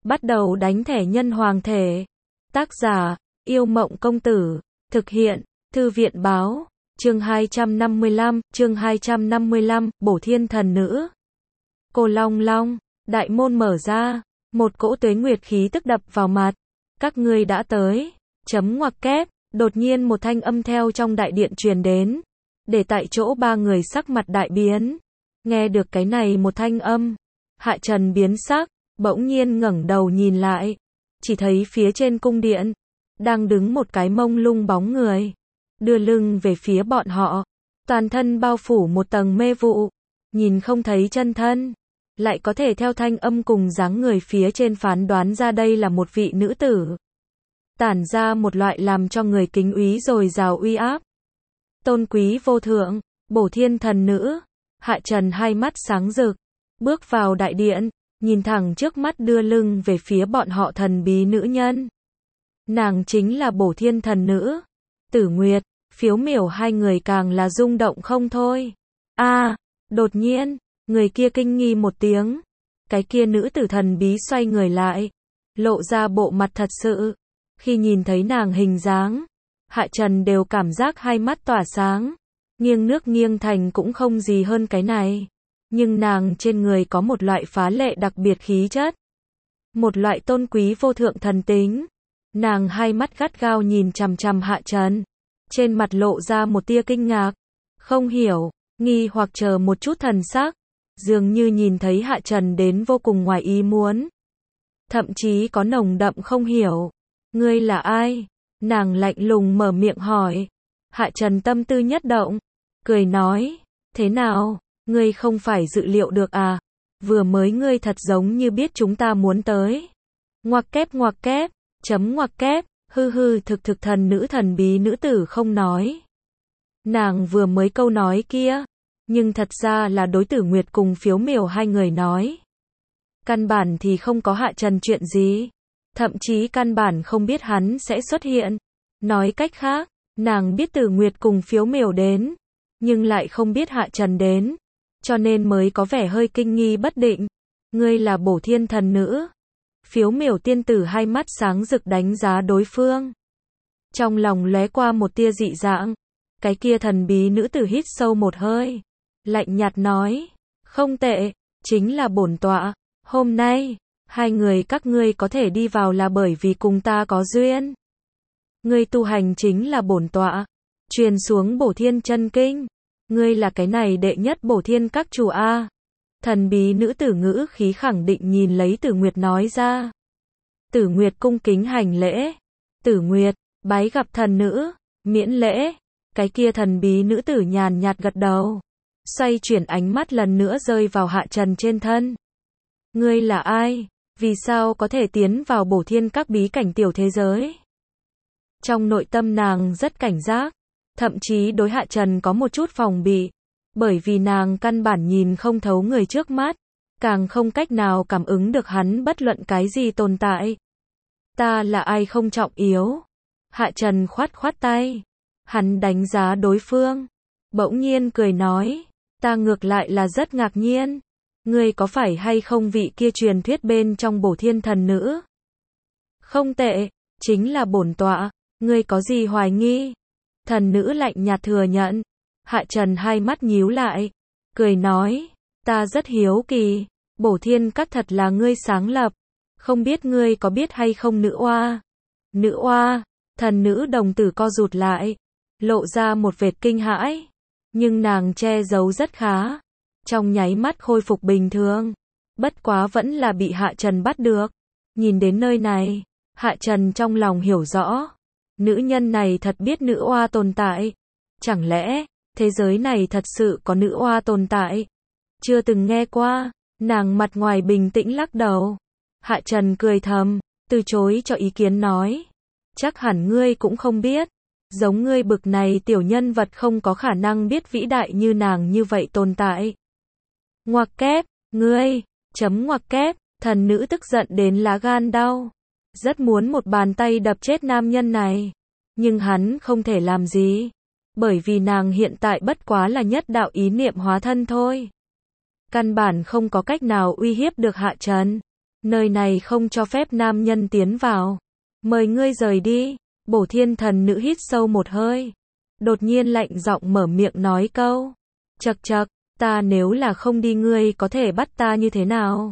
Bắt đầu đánh thẻ nhân hoàng thể. Tác giả, Yêu Mộng Công Tử. Thực hiện, Thư viện Báo. Chương 255, Bổ Thiên Thần Nữ. Cô Long Long, đại môn mở ra, một cỗ tuế nguyệt khí tức đập vào mặt. Các ngươi đã tới. Chấm ngoặc kép, đột nhiên một thanh âm theo trong đại điện truyền đến. Để tại chỗ ba người sắc mặt đại biến. Nghe được cái này một thanh âm, Hạ Trần biến sắc, bỗng nhiên ngẩng đầu nhìn lại. Chỉ thấy phía trên cung điện, đang đứng một cái mông lung bóng người. Đưa lưng về phía bọn họ, toàn thân bao phủ một tầng mê vụ, nhìn không thấy chân thân. Lại có thể theo thanh âm cùng dáng người phía trên phán đoán ra đây là một vị nữ tử. Tản ra một loại làm cho người kính úy dồi dào uy áp. Tôn quý vô thượng, Bổ Thiên Thần Nữ. Hạ Trần hai mắt sáng rực, bước vào đại điện, nhìn thẳng trước mắt đưa lưng về phía bọn họ thần bí nữ nhân. Nàng chính là Bổ Thiên Thần Nữ. Tử Nguyệt, Phiếu Miểu hai người càng là rung động không thôi. Đột nhiên, người kia kinh nghi một tiếng. Cái kia nữ tử thần bí xoay người lại, lộ ra bộ mặt thật sự. Khi nhìn thấy nàng hình dáng, Hạ Trần đều cảm giác hai mắt tỏa sáng. Nghiêng nước nghiêng thành cũng không gì hơn cái này. Nhưng nàng trên người có một loại phá lệ đặc biệt khí chất. Một loại tôn quý vô thượng thần tính. Nàng hai mắt gắt gao nhìn chằm chằm Hạ Trần. Trên mặt lộ ra một tia kinh ngạc. Không hiểu, nghi hoặc chờ một chút thần sắc. Dường như nhìn thấy Hạ Trần đến vô cùng ngoài ý muốn. Thậm chí có nồng đậm không hiểu. Ngươi là ai? Nàng lạnh lùng mở miệng hỏi. Hạ Trần tâm tư nhất động. Cười nói. Thế nào? Ngươi không phải dự liệu được à? Vừa mới ngươi thật giống như biết chúng ta muốn tới. Ngoặc kép, chấm ngoặc kép, thực thần nữ thần bí nữ tử không nói. Nàng vừa mới câu nói kia, nhưng thật ra là đối Tử Nguyệt cùng Phiếu Miểu hai người nói. Căn bản thì không có Hạ Trần chuyện gì. Thậm chí căn bản không biết hắn sẽ xuất hiện. Nói cách khác, nàng biết Tử Nguyệt cùng Phiếu Miểu đến, nhưng lại không biết Hạ Trần đến. Cho nên mới có vẻ hơi kinh nghi bất định. Ngươi là Bổ Thiên Thần Nữ. Phiếu Miểu tiên tử hai mắt sáng rực đánh giá đối phương. Trong lòng lóe qua một tia dị dạng. Cái kia thần bí nữ tử hít sâu một hơi. Lạnh nhạt nói. Không tệ, chính là bổn tọa. Hôm nay, hai người các ngươi có thể đi vào là bởi vì cùng ta có duyên. Ngươi tu hành chính là bổn tọa. Truyền xuống Bổ Thiên chân kinh. Ngươi là cái này đệ nhất Bổ Thiên các chủ a. Thần bí nữ tử ngữ khí khẳng định nhìn lấy Tử Nguyệt nói ra. Tử Nguyệt cung kính hành lễ. Tử Nguyệt, bái gặp thần nữ, miễn lễ. Cái kia thần bí nữ tử nhàn nhạt gật đầu. Xoay chuyển ánh mắt lần nữa rơi vào Hạ Trần trên thân. Ngươi là ai? Vì sao có thể tiến vào Bổ Thiên các bí cảnh tiểu thế giới? Trong nội tâm nàng rất cảnh giác. Thậm chí đối Hạ Trần có một chút phòng bị. Bởi vì nàng căn bản nhìn không thấu người trước mắt. Càng không cách nào cảm ứng được hắn bất luận cái gì tồn tại. Ta là ai không trọng yếu. Hạ Trần khoát tay. Hắn đánh giá đối phương. Bỗng nhiên cười nói. Ta ngược lại là rất ngạc nhiên. Ngươi có phải hay không vị kia truyền thuyết bên trong Bổ Thiên Thần Nữ? Không tệ, chính là bổn tọa. Ngươi có gì hoài nghi? Thần nữ lạnh nhạt thừa nhận. Hạ Trần hai mắt nhíu lại. Cười nói. Ta rất hiếu kỳ. Bổ Thiên các thật là ngươi sáng lập. Không biết ngươi có biết hay không nữ oa? Nữ oa. Thần nữ đồng tử co rụt lại. Lộ ra một vệt kinh hãi. Nhưng nàng che giấu rất khá. Trong nháy mắt khôi phục bình thường. Bất quá vẫn là bị Hạ Trần bắt được. Nhìn đến nơi này, Hạ Trần trong lòng hiểu rõ. Nữ nhân này thật biết nữ oa tồn tại. Chẳng lẽ, thế giới này thật sự có nữ oa tồn tại? Chưa từng nghe qua. Nàng mặt ngoài bình tĩnh lắc đầu. Hạ Trần cười thầm, từ chối cho ý kiến nói. Chắc hẳn ngươi cũng không biết. Giống ngươi bực này tiểu nhân vật không có khả năng biết vĩ đại như nàng như vậy tồn tại. Ngoặc kép, ngươi, chấm ngoặc kép, thần nữ tức giận đến lá gan đau. Rất muốn một bàn tay đập chết nam nhân này. Nhưng hắn không thể làm gì. Bởi vì nàng hiện tại bất quá là nhất đạo ý niệm hóa thân thôi. Căn bản không có cách nào uy hiếp được Hạ Trần. Nơi này không cho phép nam nhân tiến vào. Mời ngươi rời đi. Bổ thiên thần nữ hít sâu một hơi. Đột nhiên lạnh giọng mở miệng nói câu. Chậc chậc, ta nếu là không đi ngươi có thể bắt ta như thế nào?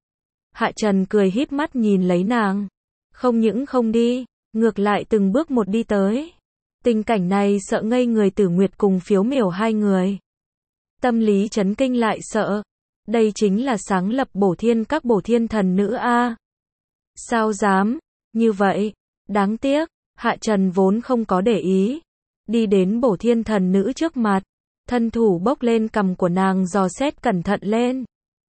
Hạ Trần cười híp mắt nhìn lấy nàng. Không những không đi, ngược lại từng bước một đi tới. Tình cảnh này sợ ngây người Tử Nguyệt cùng Phiếu Miểu hai người. Tâm lý chấn kinh lại sợ. Đây chính là sáng lập bổ thiên các bổ thiên thần nữ a. Sao dám, như vậy, đáng tiếc, Hạ Trần vốn không có để ý. Đi đến bổ thiên thần nữ trước mặt, thân thủ bốc lên cằm của nàng dò xét cẩn thận lên.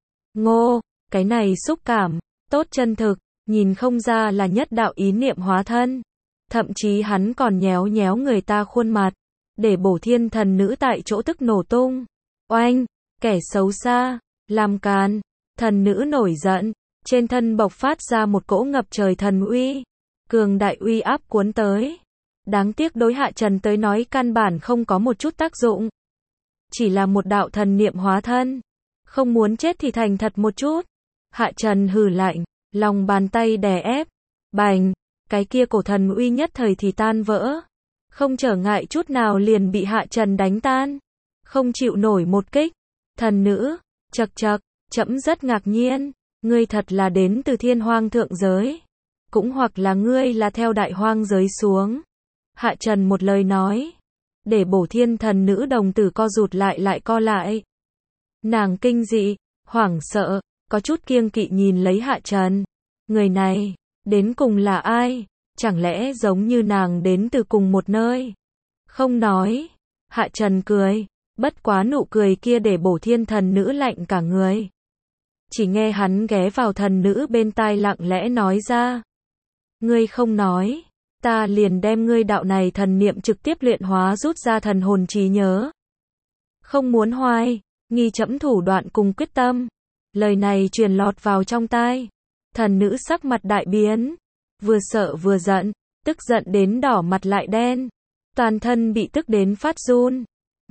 Ngô, cái này xúc cảm, tốt chân thực, nhìn không ra là nhất đạo ý niệm hóa thân. Thậm chí hắn còn nhéo nhéo người ta khuôn mặt, để bổ thiên thần nữ tại chỗ tức nổ tung. Oanh, kẻ xấu xa, làm càn, thần nữ nổi giận, trên thân bộc phát ra một cỗ ngập trời thần uy, cường đại uy áp cuốn tới. Đáng tiếc đối Hạ Trần tới nói căn bản không có một chút tác dụng. Chỉ là một đạo thần niệm hóa thân, không muốn chết thì thành thật một chút. Hạ Trần hừ lạnh, lòng bàn tay đè ép, bành, cái kia cổ thần uy nhất thời thì tan vỡ. Không trở ngại chút nào liền bị Hạ Trần đánh tan. Không chịu nổi một kích. Thần nữ, chậc chậc, trẫm rất ngạc nhiên, ngươi thật là đến từ thiên hoang thượng giới. Cũng hoặc là ngươi là theo đại hoang giới xuống. Hạ Trần một lời nói, để bổ thiên thần nữ đồng tử co rụt lại co lại. Nàng kinh dị, hoảng sợ, có chút kiêng kỵ nhìn lấy Hạ Trần. Người này, đến cùng là ai? Chẳng lẽ giống như nàng đến từ cùng một nơi? Không nói. Hạ Trần cười, bất quá nụ cười kia để bổ thiên thần nữ lạnh cả người. Chỉ nghe hắn ghé vào thần nữ bên tai lặng lẽ nói ra. Ngươi không nói, ta liền đem ngươi đạo này thần niệm trực tiếp luyện hóa rút ra thần hồn trí nhớ. Không muốn hoài, nghi trẫm thủ đoạn cùng quyết tâm. Lời này truyền lọt vào trong tai. Thần nữ sắc mặt đại biến, vừa sợ vừa giận, tức giận đến đỏ mặt lại đen. Toàn thân bị tức đến phát run.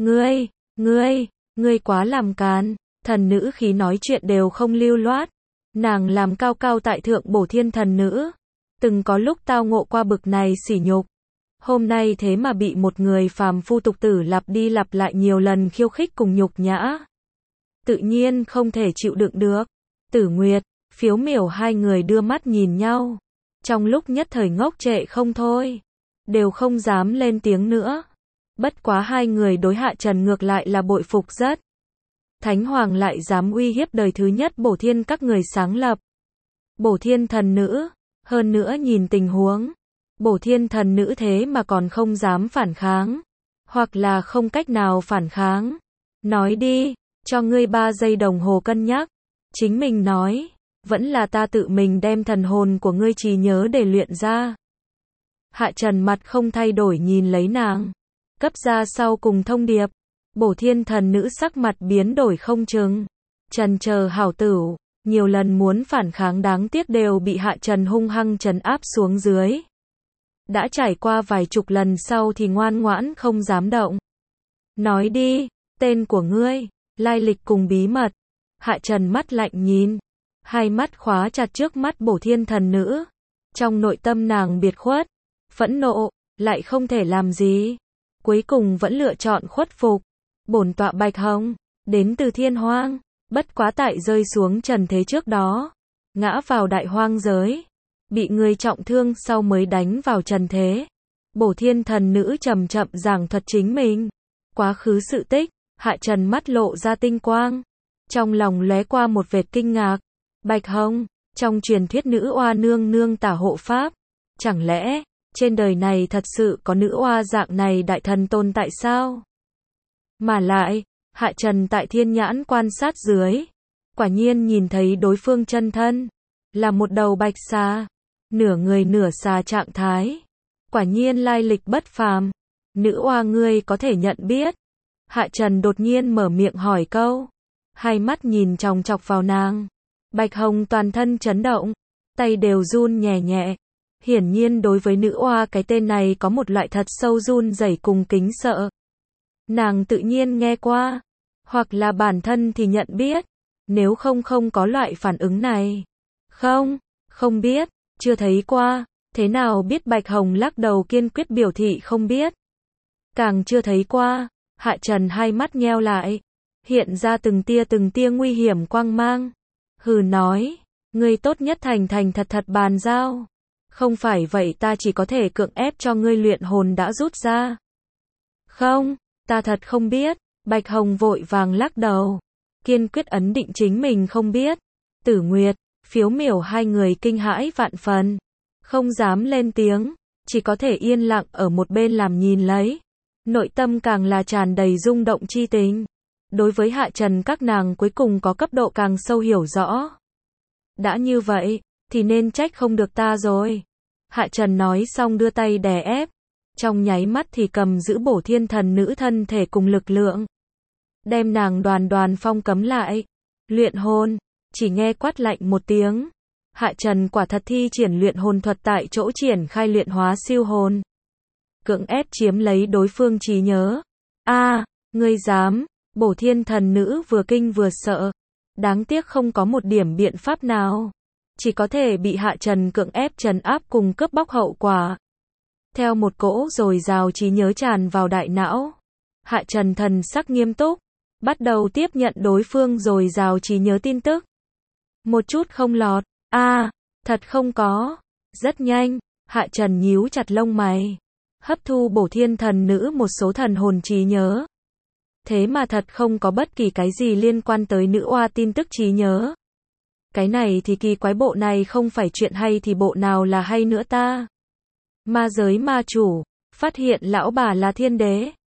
Ngươi quá làm càn. Thần nữ khí nói chuyện đều không lưu loát. Nàng làm cao cao tại thượng bổ thiên thần nữ. Từng có lúc tao ngộ qua bực này sỉ nhục. Hôm nay thế mà bị một người phàm phu tục tử lặp đi lặp lại nhiều lần khiêu khích cùng nhục nhã. Tự nhiên không thể chịu đựng được. Tử Nguyệt, Phiếu Miểu hai người đưa mắt nhìn nhau. Trong lúc nhất thời ngốc trệ không thôi. Đều không dám lên tiếng nữa. Bất quá hai người đối Hạ Trần ngược lại là bội phục rất. Thánh Hoàng lại dám uy hiếp đời thứ nhất bổ thiên các người sáng lập. Bổ thiên thần nữ. Hơn nữa nhìn tình huống. Bổ thiên thần nữ thế mà còn không dám phản kháng. Hoặc là không cách nào phản kháng. Nói đi, cho ngươi 3 giây đồng hồ cân nhắc. Chính mình nói. Vẫn là ta tự mình đem thần hồn của ngươi trí nhớ để luyện ra. Hạ Trần mặt không thay đổi nhìn lấy nàng. Cấp ra sau cùng thông điệp. Bổ thiên thần nữ sắc mặt biến đổi không chừng. Trần chờ hảo tửu. Nhiều lần muốn phản kháng đáng tiếc đều bị Hạ Trần hung hăng trấn áp xuống dưới. Đã trải qua vài chục lần sau thì ngoan ngoãn không dám động. Nói đi, tên của ngươi, lai lịch cùng bí mật. Hạ Trần mắt lạnh nhìn. Hai mắt khóa chặt trước mắt bổ thiên thần nữ. Trong nội tâm nàng biệt khuất, phẫn nộ, lại không thể làm gì. Cuối cùng vẫn lựa chọn khuất phục. Bổn tọa Bạch Hồng, đến từ thiên hoang. Bất quá tại rơi xuống trần thế trước đó. Ngã vào đại hoang giới. Bị người trọng thương sau mới đánh vào trần thế. Bổ thiên thần nữ chậm chậm giảng thuật chính mình. Quá khứ sự tích, Hạ Trần mắt lộ ra tinh quang. Trong lòng lóe qua một vệt kinh ngạc. Bạch Hồng, trong truyền thuyết nữ oa nương nương tả hộ pháp. Chẳng lẽ, trên đời này thật sự có nữ oa dạng này đại thần tồn tại sao? Mà lại, Hạ Trần tại thiên nhãn quan sát dưới. Quả nhiên nhìn thấy đối phương chân thân. Là một đầu bạch xà. Nửa người nửa xà trạng thái. Quả nhiên lai lịch bất phàm. Nữ oa ngươi có thể nhận biết. Hạ Trần đột nhiên mở miệng hỏi câu. Hai mắt nhìn chòng chọc vào nàng. Bạch Hồng toàn thân chấn động. Tay đều run nhẹ nhẹ. Hiển nhiên đối với nữ oa cái tên này có một loại thật sâu run rẩy cùng kính sợ. Nàng tự nhiên nghe qua. Hoặc là bản thân thì nhận biết. Nếu không có loại phản ứng này. Không, không biết, chưa thấy qua. Thế nào biết? Bạch Hồng lắc đầu kiên quyết biểu thị không biết. Càng chưa thấy qua. Hạ Trần hai mắt nheo lại, hiện ra từng tia nguy hiểm quang mang. Hừ nói, ngươi tốt nhất thành thành thật thật bàn giao. Không phải vậy ta chỉ có thể cưỡng ép cho ngươi luyện hồn đã rút ra. Không, ta thật không biết. Bạch Hồng vội vàng lắc đầu, kiên quyết ấn định chính mình không biết. Tử Nguyệt, Phiếu Miểu hai người kinh hãi vạn phần, không dám lên tiếng, chỉ có thể yên lặng ở một bên làm nhìn lấy. Nội tâm càng là tràn đầy rung động chi tình. Đối với Hạ Trần các nàng cuối cùng có cấp độ càng sâu hiểu rõ. Đã như vậy, thì nên trách không được ta rồi. Hạ Trần nói xong đưa tay đè ép. Trong nháy mắt thì cầm giữ Bổ Thiên Thần Nữ thân thể cùng lực lượng. Đem nàng đoàn phong cấm lại. Luyện hồn, chỉ nghe quát lạnh một tiếng. Hạ Trần quả thật thi triển luyện hồn thuật tại chỗ triển khai luyện hóa siêu hồn. Cưỡng ép chiếm lấy đối phương trí nhớ. Ngươi dám, Bổ Thiên Thần Nữ vừa kinh vừa sợ. Đáng tiếc không có một điểm biện pháp nào. Chỉ có thể bị Hạ Trần cưỡng ép trấn áp cùng cướp bóc hậu quả. Theo một cỗ dồi dào trí nhớ tràn vào đại não. Hạ Trần thần sắc nghiêm túc, bắt đầu tiếp nhận đối phương dồi dào trí nhớ tin tức. Một chút không lọt. Thật không có. Rất nhanh, Hạ Trần nhíu chặt lông mày. Hấp thu Bổ Thiên Thần Nữ một số thần hồn trí nhớ. Thế mà thật không có bất kỳ cái gì liên quan tới nữ oa tin tức trí nhớ. Cái này thì kỳ quái, bộ này không phải chuyện hay thì bộ nào là hay nữa ta. Ma giới ma chủ, phát hiện lão bà là thiên đế.